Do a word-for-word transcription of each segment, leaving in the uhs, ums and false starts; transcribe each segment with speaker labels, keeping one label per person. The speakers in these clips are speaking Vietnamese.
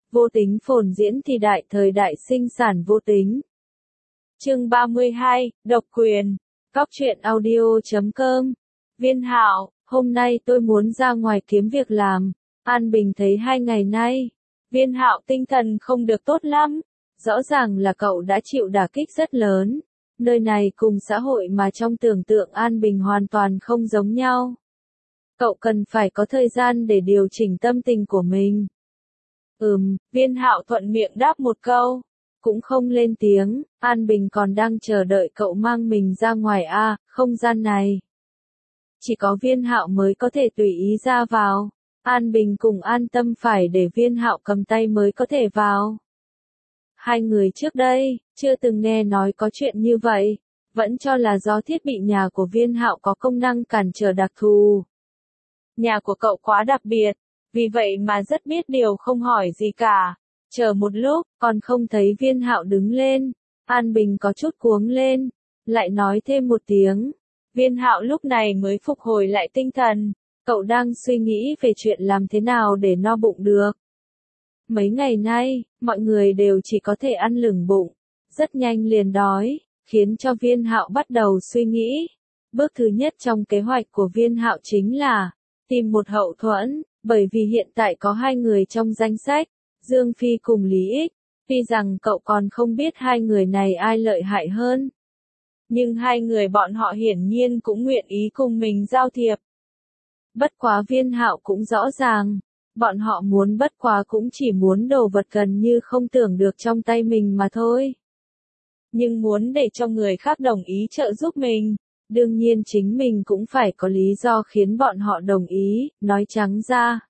Speaker 1: Vô tính phồn diễn thì đại thời đại sinh sản vô tính. Chương ba mươi hai, độc quyền. Góc truyện audio chấm com. Viên Hạo, hôm nay tôi muốn ra ngoài kiếm việc làm. An Bình thấy hai ngày nay, Viên Hạo tinh thần không được tốt lắm. Rõ ràng là cậu đã chịu đả kích rất lớn. Nơi này cùng xã hội mà trong tưởng tượng An Bình hoàn toàn không giống nhau. Cậu cần phải có thời gian để điều chỉnh tâm tình của mình. Ừm, Viên Hạo thuận miệng đáp một câu, cũng không lên tiếng. An Bình còn đang chờ đợi cậu mang mình ra ngoài a, không gian này. Chỉ có Viên Hạo mới có thể tùy ý ra vào. An Bình cùng an tâm phải để Viên Hạo cầm tay mới có thể vào. Hai người trước đây, chưa từng nghe nói có chuyện như vậy, vẫn cho là do thiết bị nhà của Viên Hạo có công năng cản trở đặc thù. Nhà của cậu quá đặc biệt, vì vậy mà rất biết điều không hỏi gì cả. Chờ một lúc, còn không thấy Viên Hạo đứng lên. An Bình có chút cuống lên, lại nói thêm một tiếng. Viên Hạo lúc này mới phục hồi lại tinh thần. Cậu đang suy nghĩ về chuyện làm thế nào để no bụng được. Mấy ngày nay, mọi người đều chỉ có thể ăn lửng bụng, rất nhanh liền đói, khiến cho Viên Hạo bắt đầu suy nghĩ. Bước thứ nhất trong kế hoạch của Viên Hạo chính là tìm một hậu thuẫn, bởi vì hiện tại có hai người trong danh sách, Dương Phi cùng Lý Ích. Tuy rằng cậu còn không biết hai người này ai lợi hại hơn, nhưng hai người bọn họ hiển nhiên cũng nguyện ý cùng mình giao thiệp. Bất quá Viên Hạo cũng rõ ràng, bọn họ muốn bất quá cũng chỉ muốn đồ vật gần như không tưởng được trong tay mình mà thôi. Nhưng muốn để cho người khác đồng ý trợ giúp mình, đương nhiên chính mình cũng phải có lý do khiến bọn họ đồng ý, nói trắng ra.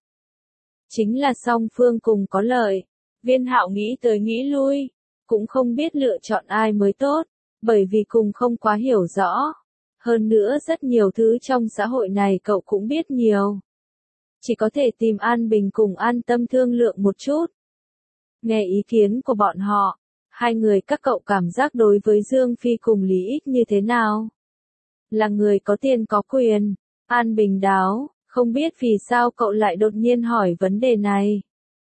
Speaker 1: Chính là song phương cùng có lợi. Viên Hạo nghĩ tới nghĩ lui, cũng không biết lựa chọn ai mới tốt, bởi vì cùng không quá hiểu rõ. Hơn nữa rất nhiều thứ trong xã hội này cậu cũng biết nhiều. Chỉ có thể tìm An Bình cùng an tâm thương lượng một chút. Nghe ý kiến của bọn họ, hai người các cậu cảm giác đối với Dương Phi cùng Lý Ích như thế nào? Là người có tiền có quyền. An Bình đáo, không biết vì sao cậu lại đột nhiên hỏi vấn đề này.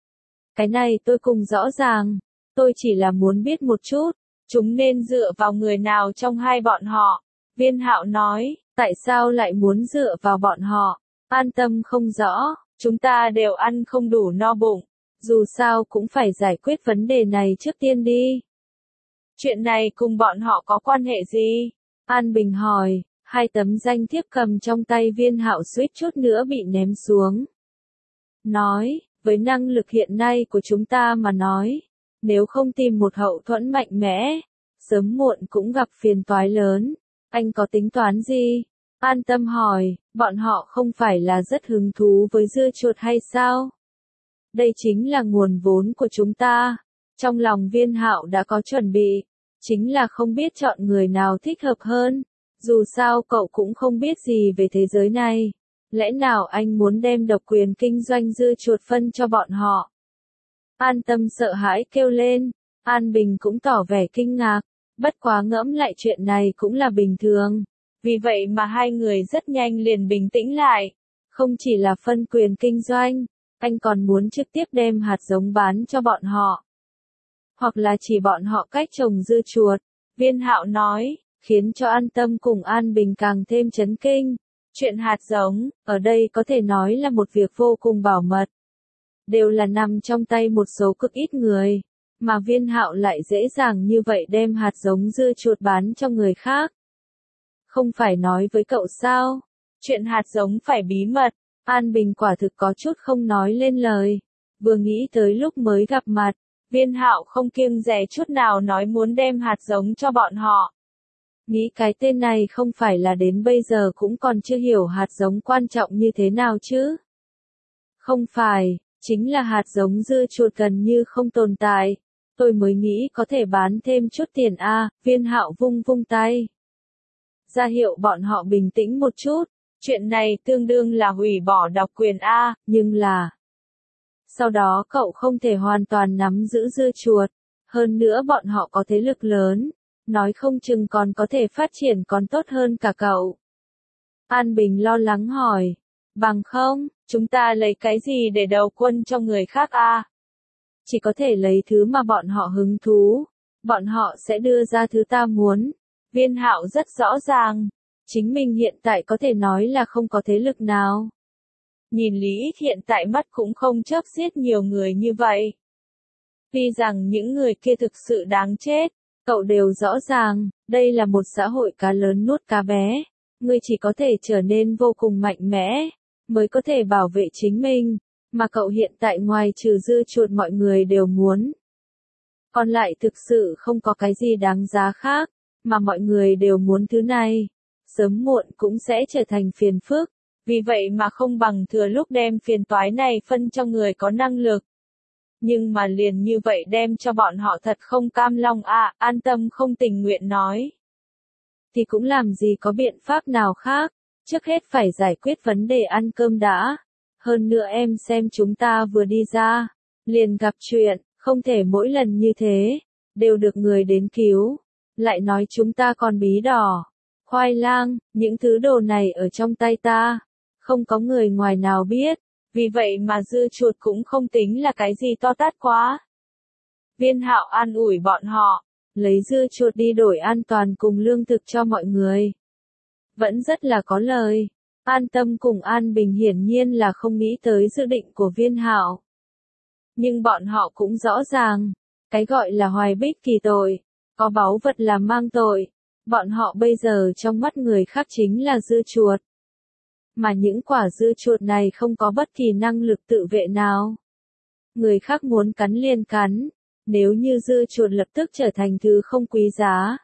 Speaker 1: Cái này tôi cùng rõ ràng, tôi chỉ là muốn biết một chút, chúng nên dựa vào người nào trong hai bọn họ. Viên Hạo nói, tại sao lại muốn dựa vào bọn họ? An tâm không rõ, chúng ta đều ăn không đủ no bụng, dù sao cũng phải giải quyết vấn đề này trước tiên đi. Chuyện này cùng bọn họ có quan hệ gì? An Bình hỏi, hai tấm danh thiếp cầm trong tay Viên Hạo suýt chút nữa bị ném xuống. Nói, với năng lực hiện nay của chúng ta mà nói, nếu không tìm một hậu thuẫn mạnh mẽ, sớm muộn cũng gặp phiền toái lớn. Anh có tính toán gì? An tâm hỏi, bọn họ không phải là rất hứng thú với dưa chuột hay sao? Đây chính là nguồn vốn của chúng ta. Trong lòng Viên Hạo đã có chuẩn bị, chính là không biết chọn người nào thích hợp hơn. Dù sao cậu cũng không biết gì về thế giới này. Lẽ nào anh muốn đem độc quyền kinh doanh dưa chuột phân cho bọn họ? An tâm sợ hãi kêu lên. An Bình cũng tỏ vẻ kinh ngạc. Bất quá ngẫm lại chuyện này cũng là bình thường. Vì vậy mà hai người rất nhanh liền bình tĩnh lại. Không chỉ là phân quyền kinh doanh, anh còn muốn trực tiếp đem hạt giống bán cho bọn họ. Hoặc là chỉ bọn họ cách trồng dưa chuột. Viên Hạo nói, khiến cho An Tâm cùng An Bình càng thêm chấn kinh. Chuyện hạt giống, ở đây có thể nói là một việc vô cùng bảo mật. Đều là nằm trong tay một số cực ít người. Mà Viên Hạo lại dễ dàng như vậy đem hạt giống dưa chuột bán cho người khác. Không phải nói với cậu sao? Chuyện hạt giống phải bí mật. An Bình quả thực có chút không nói lên lời. Vừa nghĩ tới lúc mới gặp mặt, Viên Hạo không kiêng dè chút nào nói muốn đem hạt giống cho bọn họ. Nghĩ cái tên này không phải là đến bây giờ cũng còn chưa hiểu hạt giống quan trọng như thế nào chứ? Không phải, chính là hạt giống dưa chuột gần như không tồn tại. Tôi mới nghĩ có thể bán thêm chút tiền a. À, Viên Hạo vung vung tay. Ra hiệu bọn họ bình tĩnh một chút. Chuyện này tương đương là hủy bỏ độc quyền a, à, nhưng là sau đó cậu không thể hoàn toàn nắm giữ dưa chuột. Hơn nữa bọn họ có thế lực lớn, nói không chừng còn có thể phát triển còn tốt hơn cả cậu. An Bình lo lắng hỏi, bằng không, chúng ta lấy cái gì để đầu quân cho người khác a? À? chỉ có thể lấy thứ mà bọn họ hứng thú, bọn họ sẽ đưa ra thứ ta muốn. Viên Hạo rất rõ ràng, chính mình hiện tại có thể nói là không có thế lực nào. Nhìn Lý Ít hiện tại mắt cũng không chớp giết nhiều người như vậy. Tuy rằng những người kia thực sự đáng chết, cậu đều rõ ràng, đây là một xã hội cá lớn nuốt cá bé. Ngươi chỉ có thể trở nên vô cùng mạnh mẽ, mới có thể bảo vệ chính mình, mà cậu hiện tại ngoài trừ dưa chuột mọi người đều muốn. Còn lại thực sự không có cái gì đáng giá khác, mà mọi người đều muốn thứ này. Sớm muộn cũng sẽ trở thành phiền phức, vì vậy mà không bằng thừa lúc đem phiền toái này phân cho người có năng lực. Nhưng mà liền như vậy đem cho bọn họ thật không cam lòng à, An Tâm không tình nguyện nói. Thì cũng làm gì có biện pháp nào khác, trước hết phải giải quyết vấn đề ăn cơm đã. Hơn nữa em xem chúng ta vừa đi ra, liền gặp chuyện, không thể mỗi lần như thế, đều được người đến cứu. Lại nói chúng ta còn bí đỏ, khoai lang, những thứ đồ này ở trong tay ta, không có người ngoài nào biết, vì vậy mà dưa chuột cũng không tính là cái gì to tát quá. Viên Hạo an ủi bọn họ, lấy dưa chuột đi đổi an toàn cùng lương thực cho mọi người. Vẫn rất là có lời. An Tâm cùng An Bình hiển nhiên là không nghĩ tới dự định của Viên Hạo. Nhưng bọn họ cũng rõ ràng, cái gọi là hoài bích kỳ tội, có báu vật là mang tội. Bọn họ bây giờ trong mắt người khác chính là dưa chuột. Mà những quả dưa chuột này không có bất kỳ năng lực tự vệ nào. Người khác muốn cắn liền cắn, nếu như dưa chuột lập tức trở thành thứ không quý giá.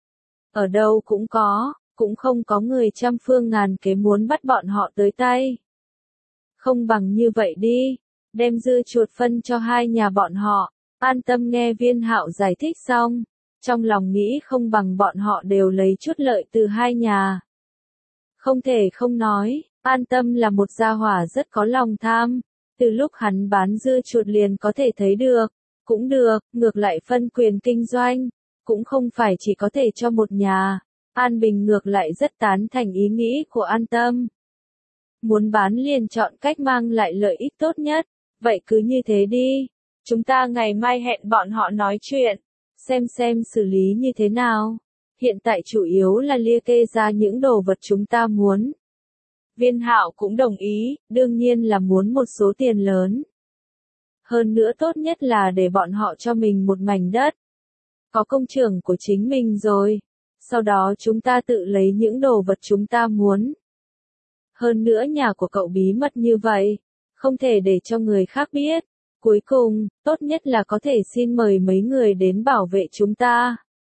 Speaker 1: Ở đâu cũng có, cũng không có người trăm phương ngàn kế muốn bắt bọn họ tới tay. Không bằng như vậy đi, đem dưa chuột phân cho hai nhà bọn họ. An Tâm nghe Viên Hạo giải thích xong, trong lòng nghĩ không bằng bọn họ đều lấy chút lợi từ hai nhà. Không thể không nói, An Tâm là một gia hỏa rất có lòng tham, từ lúc hắn bán dưa chuột liền có thể thấy được, cũng được, ngược lại phân quyền kinh doanh, cũng không phải chỉ có thể cho một nhà. An Bình ngược lại rất tán thành ý nghĩ của An Tâm. Muốn bán liền chọn cách mang lại lợi ích tốt nhất, vậy cứ như thế đi. Chúng ta ngày mai hẹn bọn họ nói chuyện, xem xem xử lý như thế nào. Hiện tại chủ yếu là liệt kê ra những đồ vật chúng ta muốn. Viên Hạo cũng đồng ý, đương nhiên là muốn một số tiền lớn. Hơn nữa tốt nhất là để bọn họ cho mình một mảnh đất. Có công trường của chính mình rồi. Sau đó chúng ta tự lấy những đồ vật chúng ta muốn. Hơn nữa nhà của cậu bí mật như vậy, không thể để cho người khác biết. Cuối cùng, tốt nhất là có thể xin mời mấy người đến bảo vệ chúng ta.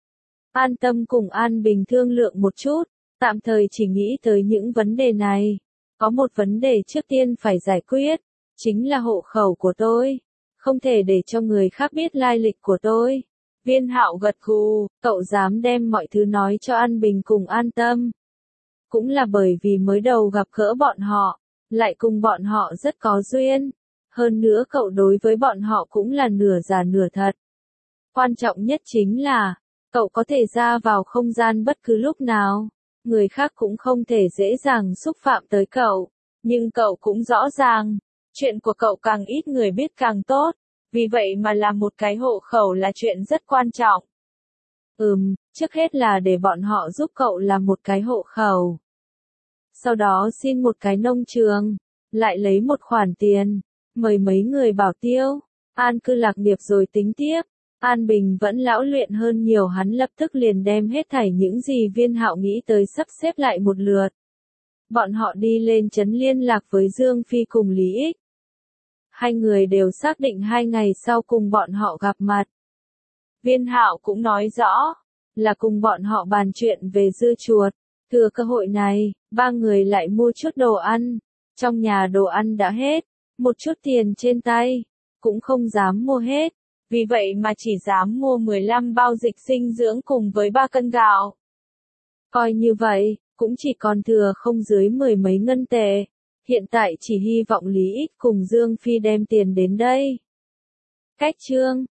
Speaker 1: An Tâm cùng An Bình thương lượng một chút, tạm thời chỉ nghĩ tới những vấn đề này. Có một vấn đề trước tiên phải giải quyết, chính là hộ khẩu của tôi. Không thể để cho người khác biết lai lịch của tôi. Viên Hạo gật gù, cậu dám đem mọi thứ nói cho An Bình cùng An Tâm. Cũng là bởi vì mới đầu gặp gỡ bọn họ, lại cùng bọn họ rất có duyên. Hơn nữa cậu đối với bọn họ cũng là nửa giả nửa thật. Quan trọng nhất chính là, cậu có thể ra vào không gian bất cứ lúc nào. Người khác cũng không thể dễ dàng xúc phạm tới cậu. Nhưng cậu cũng rõ ràng, chuyện của cậu càng ít người biết càng tốt. Vì vậy mà làm một cái hộ khẩu là chuyện rất quan trọng. Ừm, trước hết là để bọn họ giúp cậu làm một cái hộ khẩu. Sau đó xin một cái nông trường, lại lấy một khoản tiền, mời mấy người bảo tiêu, an cư lạc nghiệp rồi tính tiếp. An Bình vẫn lão luyện hơn nhiều, hắn lập tức liền đem hết thảy những gì Viên Hạo nghĩ tới sắp xếp lại một lượt. Bọn họ đi lên trấn liên lạc với Dương Phi cùng Lý Ích. Hai người đều xác định hai ngày sau cùng bọn họ gặp mặt. Viên Hạo cũng nói rõ, là cùng bọn họ bàn chuyện về dưa chuột. Thừa cơ hội này, ba người lại mua chút đồ ăn. Trong nhà đồ ăn đã hết, một chút tiền trên tay, cũng không dám mua hết. Vì vậy mà chỉ dám mua mười lăm bao dịch dinh dưỡng cùng với ba cân gạo. Coi như vậy, cũng chỉ còn thừa không dưới mười mấy ngân tệ. Hiện tại chỉ hy vọng Lý Ích cùng Dương Phi đem tiền đến đây. Cách chương